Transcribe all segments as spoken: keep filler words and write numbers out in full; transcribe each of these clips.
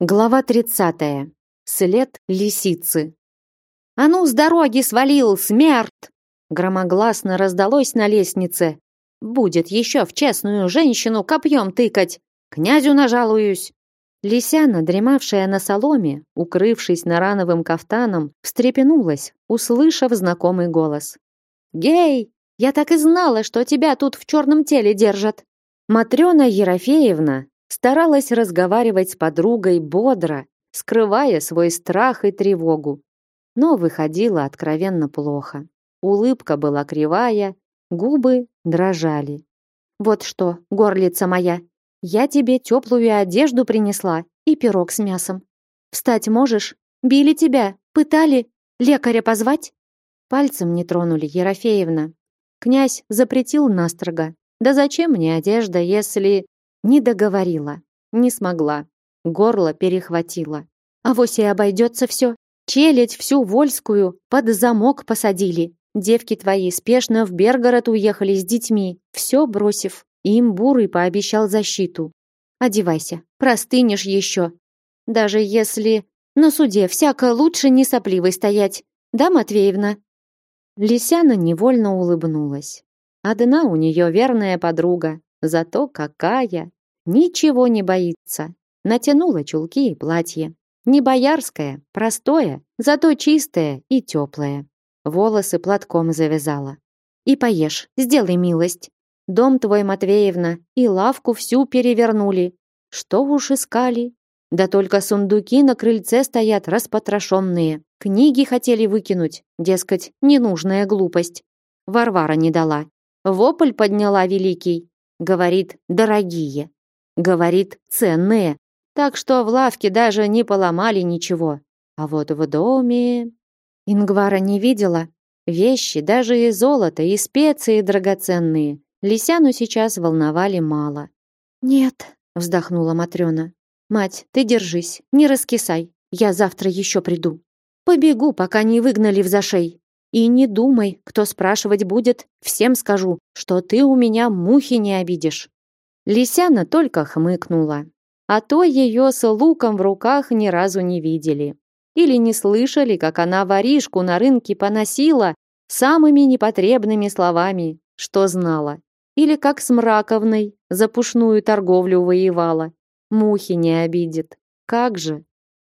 Глава тридцатая. След лисицы. «А ну, с дороги свалил, смерть!» Громогласно раздалось на лестнице. «Будет еще в честную женщину копьем тыкать! Князю нажалуюсь!» Лисяна, дремавшая на соломе, укрывшись нарановым кафтаном, встрепенулась, услышав знакомый голос. «Гей! Я так и знала, что тебя тут в черном теле держат!» Матрена Ерофеевна старалась разговаривать с подругой бодро, скрывая свой страх и тревогу. Но выходило откровенно плохо. Улыбка была кривая, губы дрожали. «Вот что, горлица моя, я тебе теплую одежду принесла и пирог с мясом. Встать можешь? Били тебя, пытали? Лекаря позвать?» Пальцем не тронули, Ерофеевна. Князь запретил настрого. «Да зачем мне одежда, если...» Не договорила, не смогла. Горло перехватило. Авось и обойдется все. Челядь всю вольскую под замок посадили. Девки твои спешно в Бергород уехали с детьми, все бросив. Им Бурый пообещал защиту. Одевайся, простынешь еще. Даже если на суде всяко лучше не сопливой стоять. Да, Матвеевна?» Лисяна невольно улыбнулась. Одна у нее верная подруга. Зато какая! Ничего не боится. Натянула чулки и платье. Не боярское, простое, зато чистое и теплое. Волосы платком завязала. «И поешь, сделай милость. Дом твой, Матвеевна, и лавку всю перевернули. Что уж искали? Да только сундуки на крыльце стоят распотрошенные. Книги хотели выкинуть, дескать, ненужная глупость. Варвара не дала. Вопль подняла великий. Говорит, дорогие. Говорит, ценные. Так что в лавке даже не поломали ничего. А вот в доме... Ингвара не видела. Вещи, даже и золото, и специи драгоценные, Лисяну сейчас волновали мало. «Нет», — вздохнула Матрена. «Мать, ты держись, не раскисай. Я завтра еще приду. Побегу, пока не выгнали в зашей. И не думай, кто спрашивать будет, всем скажу, что ты у меня мухи не обидишь». Лисяна только хмыкнула. А то ее с луком в руках ни разу не видели. Или не слышали, как она воришку на рынке поносила самыми непотребными словами, что знала. Или как с Мраковной за пушную торговлю воевала. Мухи не обидит. Как же?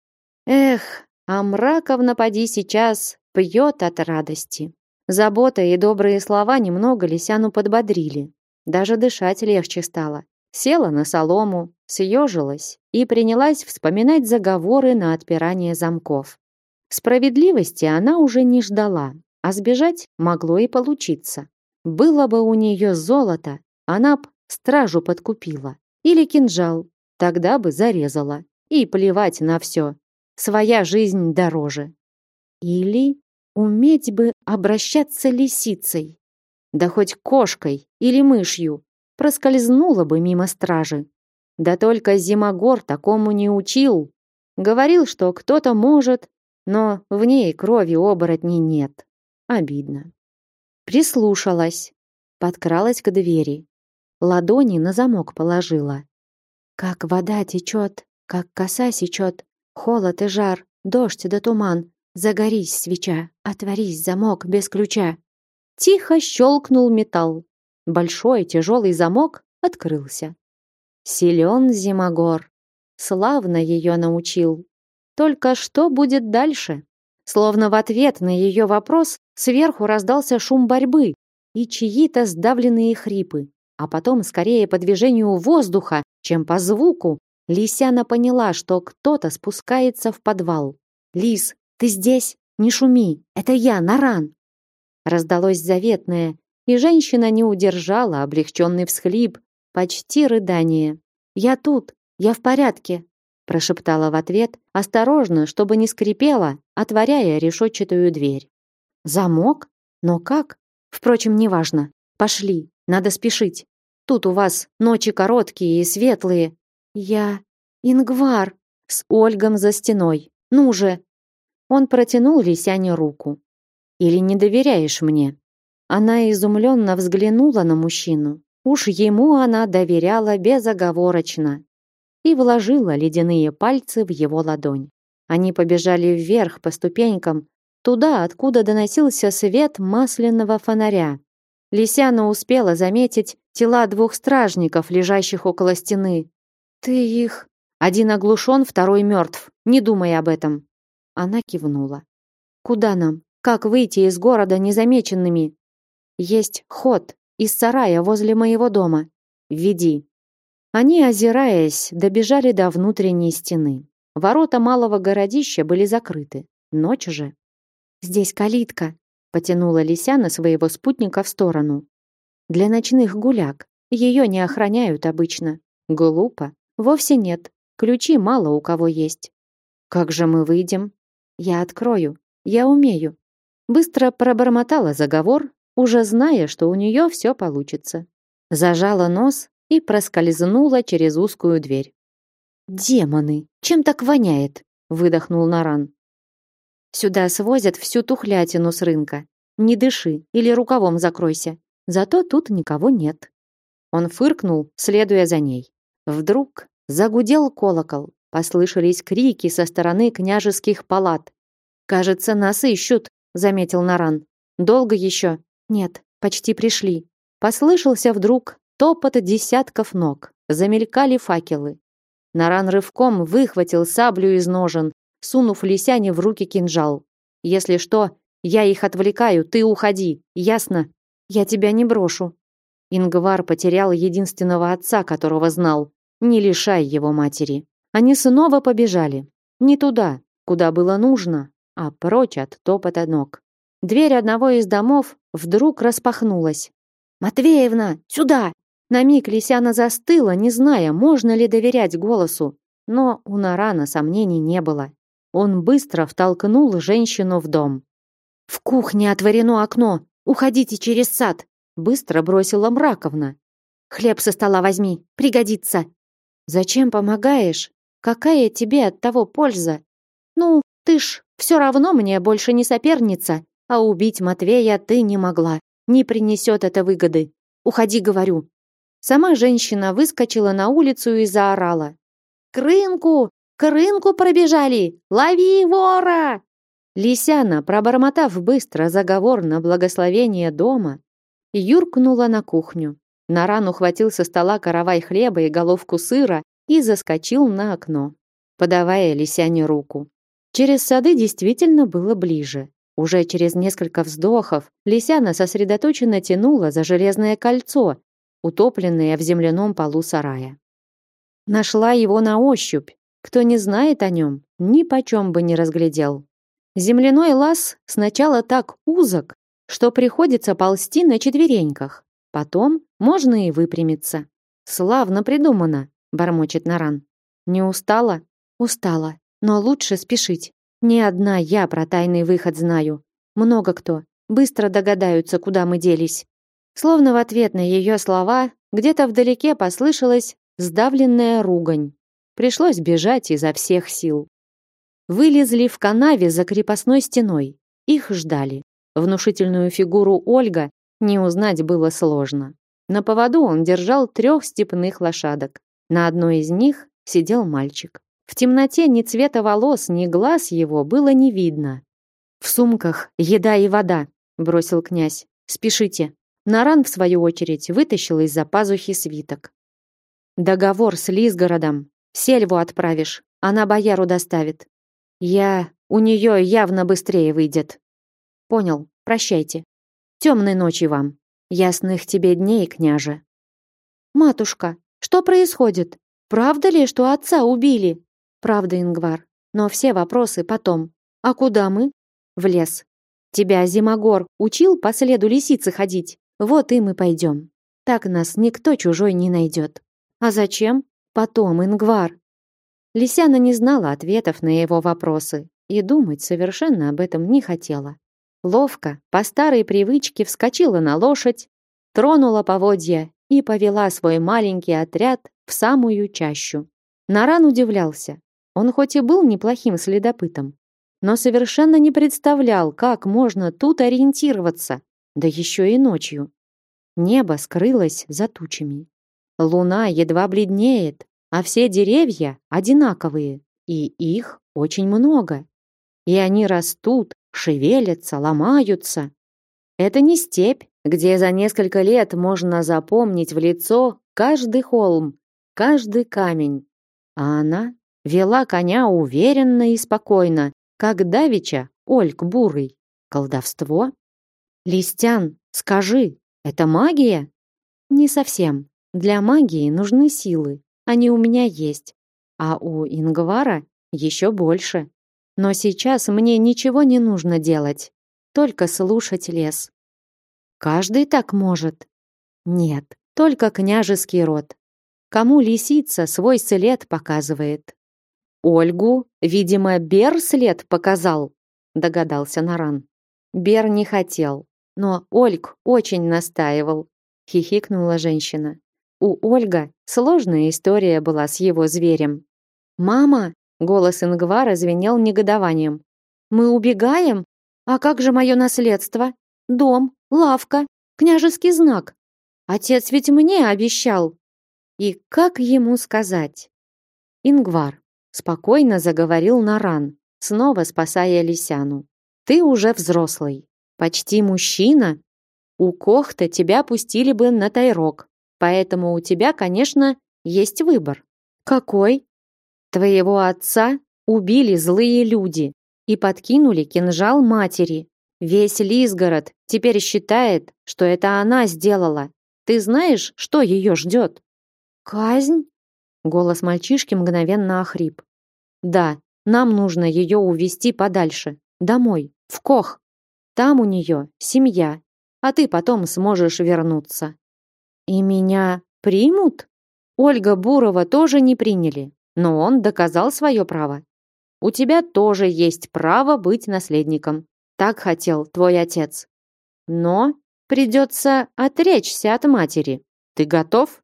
Эх, а Мраковна поди сейчас пьет от радости. Забота и добрые слова немного Лисяну подбодрили. Даже дышать легче стало. Села на солому, съежилась и принялась вспоминать заговоры на отпирание замков. Справедливости она уже не ждала, а сбежать могло и получиться. Было бы у нее золото, она б стражу подкупила. Или кинжал, тогда бы зарезала. И плевать на все. Своя жизнь дороже. Или уметь бы обращаться лисицей. Да хоть кошкой или мышью, проскользнула бы мимо стражи. Да только Зимогор такому не учил. Говорил, что кто-то может, но в ней крови оборотней нет. Обидно. Прислушалась, подкралась к двери. Ладони на замок положила. Как вода течет, как коса сечет, холод и жар, дождь да туман. Загорись, свеча, отворись замок без ключа. Тихо щелкнул металл. Большой тяжелый замок открылся. Силен Зимогор. Славно ее научил. Только что будет дальше? Словно в ответ на ее вопрос сверху раздался шум борьбы и чьи-то сдавленные хрипы. А потом, скорее по движению воздуха, чем по звуку, Лисяна поняла, что кто-то спускается в подвал. «Лис, ты здесь? Не шуми! Это я, Наран!» Раздалось заветное, и женщина не удержала облегченный всхлип, почти рыдание. «Я тут, я в порядке», прошептала в ответ, осторожно, чтобы не скрипела, отворяя решетчатую дверь. Замок? Но как? Впрочем, неважно. Пошли, надо спешить. Тут у вас ночи короткие и светлые. Я... Ингвар! С Ольгом за стеной. Ну же!» Он протянул Лисяне руку. «Или не доверяешь мне?» Она изумленно взглянула на мужчину. Уж ему она доверяла безоговорочно. и вложила ледяные пальцы в его ладонь. Они побежали вверх по ступенькам, туда, откуда доносился свет масляного фонаря. Лисяна успела заметить тела двух стражников, лежащих около стены. «Ты их...» «Один оглушен, второй мертв. Не думай об этом». Она кивнула. «Куда нам? Как выйти из города незамеченными?» «Есть ход из сарая возле моего дома. Веди». Они, озираясь, добежали до внутренней стены. Ворота малого городища были закрыты. Ночь же. «Здесь калитка», — потянула Лисяна своего спутника в сторону. «Для ночных гуляк. Ее не охраняют обычно». «Глупо. Вовсе нет. Ключи мало у кого есть». «Как же мы выйдем?» «Я открою. Я умею». Быстро пробормотала заговор, уже зная, что у нее все получится. Зажала нос и проскользнула через узкую дверь. «Демоны! Чем так воняет?» — выдохнул Наран. «Сюда свозят всю тухлятину с рынка. Не дыши или рукавом закройся. Зато тут никого нет». Он фыркнул, следуя за ней. Вдруг загудел колокол. Послышались крики со стороны княжеских палат. «Кажется, нас ищут», — заметил Наран. «Долго еще?» «Нет, почти пришли». Послышался вдруг топот десятков ног. Замелькали факелы. Наран рывком выхватил саблю из ножен, сунув Лисяне в руки кинжал. «Если что, я их отвлекаю, ты уходи, ясно? Я тебя не брошу». Ингвар потерял единственного отца, которого знал. Не лишай его матери. Они снова побежали. Не туда, куда было нужно, а прочь от топота ног. Дверь одного из домов вдруг распахнулась. «Матвеевна, сюда!» На миг Лисяна застыла, не зная, можно ли доверять голосу. Но у Нарана сомнений не было. Он быстро втолкнул женщину в дом. «В кухне отворено окно! Уходите через сад!» Быстро бросила Мраковна. «Хлеб со стола возьми, пригодится!» «Зачем помогаешь? Какая тебе от того польза? Ну, ты ж все равно мне больше не соперница, а убить Матвея ты не могла. Не принесет это выгоды. Уходи, говорю». Сама женщина выскочила на улицу и заорала. «К рынку! К рынку пробежали! Лови вора!» Лисяна, пробормотав быстро заговор на благословение дома, юркнула на кухню. Наран ухватил со стола каравай хлеба и головку сыра и заскочил на окно, подавая Лисяне руку. Через сады действительно было ближе. Уже через несколько вздохов Лисяна сосредоточенно тянула за железное кольцо, утопленное в земляном полу сарая. Нашла его на ощупь. Кто не знает о нем, ни почем бы не разглядел. Земляной лаз сначала так узок, что приходится ползти на четвереньках. Потом можно и выпрямиться. «Славно придумано», — бормочет Наран. «Не устала?» «Устала, но лучше спешить. Не одна я про тайный выход знаю. Много кто. Быстро догадаются, куда мы делись». Словно в ответ на ее слова где-то вдалеке послышалась сдавленная ругань. Пришлось бежать изо всех сил. Вылезли в канаве за крепостной стеной. Их ждали. Внушительную фигуру Ольга не узнать было сложно. На поводу он держал трех степных лошадок. На одной из них сидел мальчик. В темноте ни цвета волос, ни глаз его было не видно. «В сумках еда и вода», — бросил князь. «Спешите». Наран, в свою очередь, вытащил из-за пазухи свиток. «Договор с Лизгородом. Сельву отправишь, она бояру доставит. Я... у нее явно быстрее выйдет». «Понял, прощайте. Темной ночи вам. Ясных тебе дней, княже». «Матушка, что происходит? Правда ли, что отца убили?» «Правда, Ингвар. Но все вопросы потом. А куда мы?» «В лес. Тебя Зимогор учил по следу лисицы ходить? Вот и мы пойдем. Так нас никто чужой не найдет». «А зачем?» «Потом, Ингвар». Лисяна не знала ответов на его вопросы и думать совершенно об этом не хотела. Ловко, по старой привычке, вскочила на лошадь, тронула поводья и повела свой маленький отряд в самую чащу. Наран удивлялся. Он хоть и был неплохим следопытом, но совершенно не представлял, как можно тут ориентироваться, да еще и ночью. Небо скрылось за тучами. Луна едва бледнеет, а все деревья одинаковые, и их очень много. И они растут, шевелятся, ломаются. Это не степь, где за несколько лет можно запомнить в лицо каждый холм, каждый камень. А она вела коня уверенно и спокойно, как давеча Ольг Бурый. Колдовство? Листян, скажи, это магия? Не совсем. Для магии нужны силы. Они у меня есть. А у Ингвара еще больше. Но сейчас мне ничего не нужно делать. Только слушать лес. Каждый так может? Нет, только княжеский род. Кому лисица свой след показывает? Ольгу, видимо, Бер след показал, догадался Наран. Бер не хотел, но Ольг очень настаивал, хихикнула женщина. У Ольга сложная история была с его зверем. Мама, голос Ингвара звенел негодованием. Мы убегаем? А как же мое наследство? Дом, лавка, княжеский знак. Отец ведь мне обещал. И как ему сказать? Ингвар спокойно заговорил Наран, снова спасая Лисяну. Ты уже взрослый, почти мужчина. У Кохта тебя пустили бы на Тайрок, поэтому у тебя, конечно, есть выбор. Какой? Твоего отца убили злые люди и подкинули кинжал матери. Весь Лисгород теперь считает, что это она сделала. Ты знаешь, что ее ждет? Казнь? Голос мальчишки мгновенно охрип. Да, нам нужно ее увезти подальше, домой, в Кох. Там у нее семья, а ты потом сможешь вернуться. И меня примут? Ольга Бурова тоже не приняли, но он доказал свое право. У тебя тоже есть право быть наследником. Так хотел твой отец. Но придется отречься от матери. Ты готов?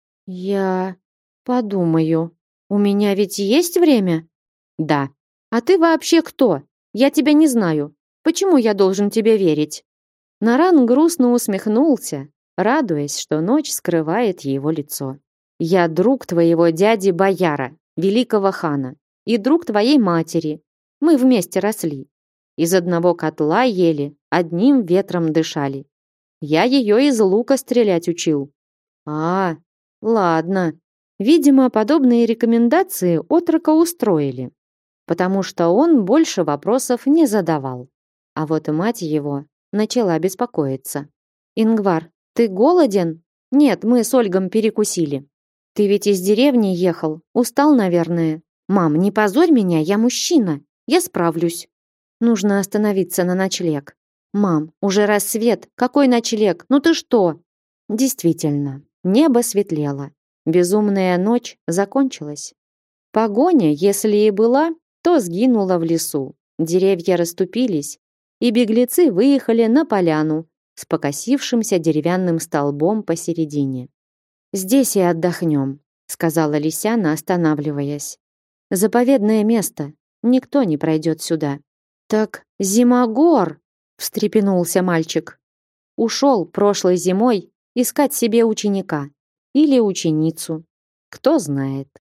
Я подумаю. У меня ведь есть время? Да. А ты вообще кто? Я тебя не знаю. Почему я должен тебе верить? Наран грустно усмехнулся, радуясь, что ночь скрывает его лицо. Я друг твоего дяди Бояра, великого хана, и друг твоей матери. Мы вместе росли. Из одного котла ели, одним ветром дышали. Я ее из лука стрелять учил. А, ладно. Видимо, подобные рекомендации отрока устроили, потому что он больше вопросов не задавал. А вот и мать его начала беспокоиться. «Ингвар, ты голоден?» «Нет, мы с Ольгом перекусили». «Ты ведь из деревни ехал, устал, наверное». «Мам, не позорь меня, я мужчина, я справлюсь». «Нужно остановиться на ночлег». «Мам, уже рассвет, какой ночлег? Ну ты что?» Действительно, небо светлело. Безумная ночь закончилась. Погоня, если и была, то сгинула в лесу. Деревья расступились, и беглецы выехали на поляну с покосившимся деревянным столбом посередине. «Здесь и отдохнем», — сказала Лисяна, останавливаясь. «Заповедное место, никто не пройдет сюда». «Так Зимогор!» — встрепенулся мальчик. «Ушел прошлой зимой искать себе ученика или ученицу. Кто знает».